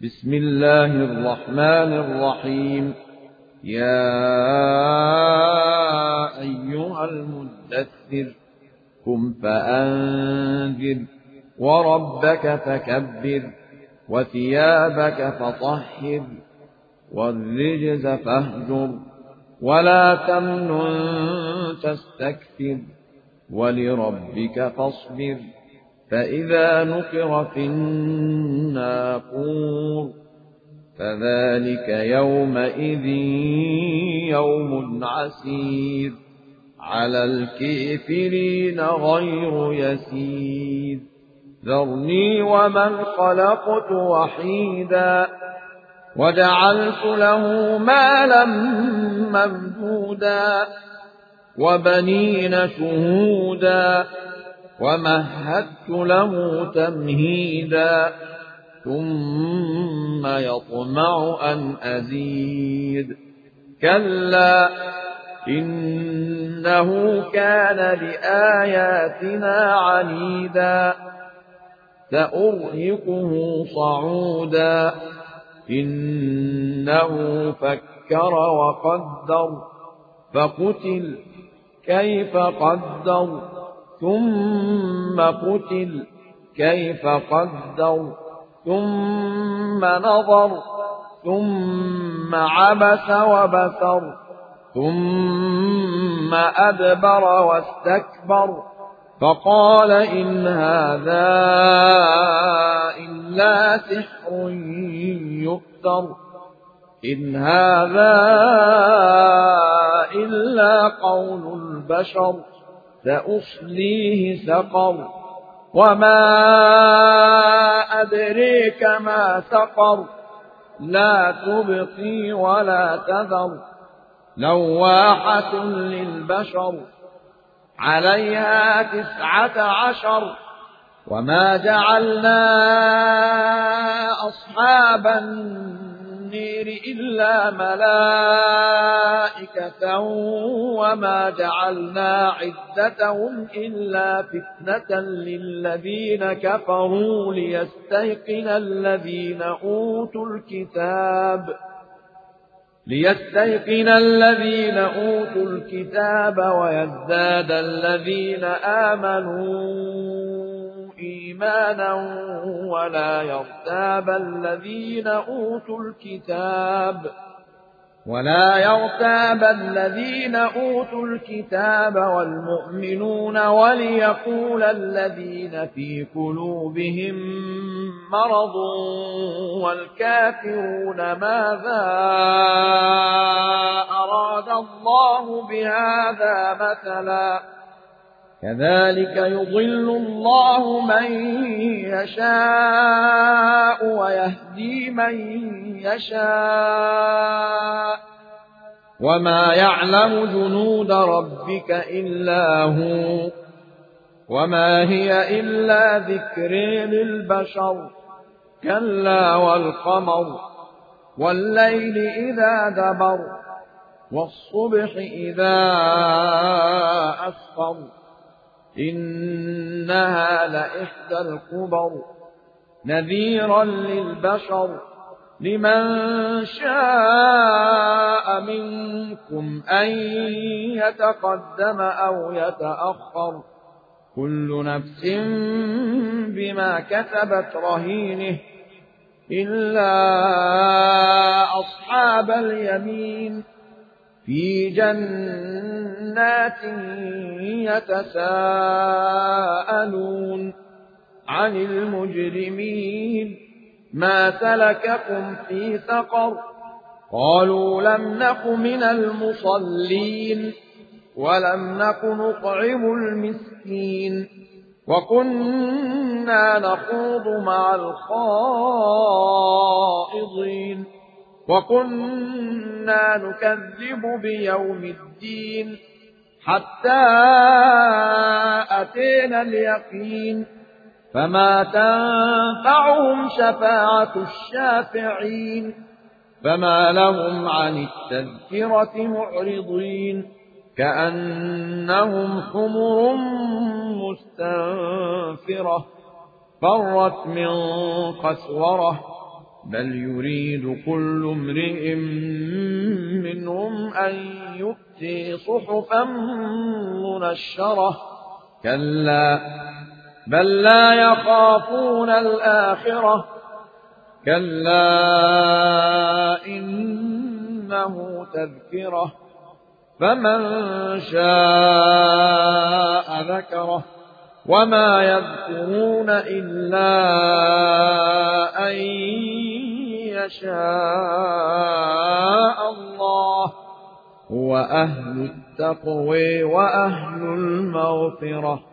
بسم الله الرحمن الرحيم. يا أيها المدثر قم فأنذر وربك فكبر وثيابك فطهر والرجز فاهجر ولا تمنن تستكثر ولربك فاصبر فإذا نقر في الناقور فذلك يومئذ يوم عسير على الكافرين غير يسير. ذرني ومن خلقت وحيدا وجعلت له مالا ممدودا وبنين شهودا ومهدت له تمهيدا ثم يطمع أن أزيد كلا إنه كان لآياتنا عنيدا سأرهقه صعودا إنه فكر وقدر فقتل كيف قدر ثم قتل كيف قدر ثم نظر ثم عبس وبسر ثم أدبر واستكبر فقال إن هذا إلا سحر يؤثر إن هذا إلا قول البشر سأصليه سقر وما أدريك ما سقر لا تبقي ولا تذر لواحة للبشر عليها 19 وما جعلنا أصحاب النير إلا ملائكة وما جعلنا عدتهم إلا فتنة للذين كفروا ليستيقن الذين أوتوا الكتاب ويزداد الذين آمنوا إيمانا ولا يرتاب الذين أوتوا الكتاب والمؤمنون وليقول الذين في قلوبهم مرض والكافرون ماذا أراد الله بهذا مثلا كذلك يضل الله من يشاء ويهدي من يشاء وما يعلم جنود ربك إلا هو وما هي إلا ذكر للبشر كلا والقمر والليل إذا دبر والصبح إذا أسفر إنها لإحدى الكبر نذيرا للبشر لمن شاء منكم أن يتقدم أو يتأخر كل نفس بما كسبت رهينه إلا أصحاب اليمين في جنات يتساءلون عن المجرمين ما سلككم في سقر قالوا لم نك من المصلين ولم نك نطعم المسكين وكنا نخوض مع الخائضين وكنا نكذب بيوم الدين حتى أتينا اليقين فما تنفعهم شفاعة الشافعين فما لهم عن التذكرة معرضين كأنهم حمر مستنفرة فرت من قسورة بل يريد كل امرئ منهم أن يؤتي صحفا منشرة كلا بل لا يخافون الآخرة كلا إنه تذكرة فمن شاء ذكره وما يذكرون إلا أن يشاء الله هو أهل التقوى وأهل المغفرة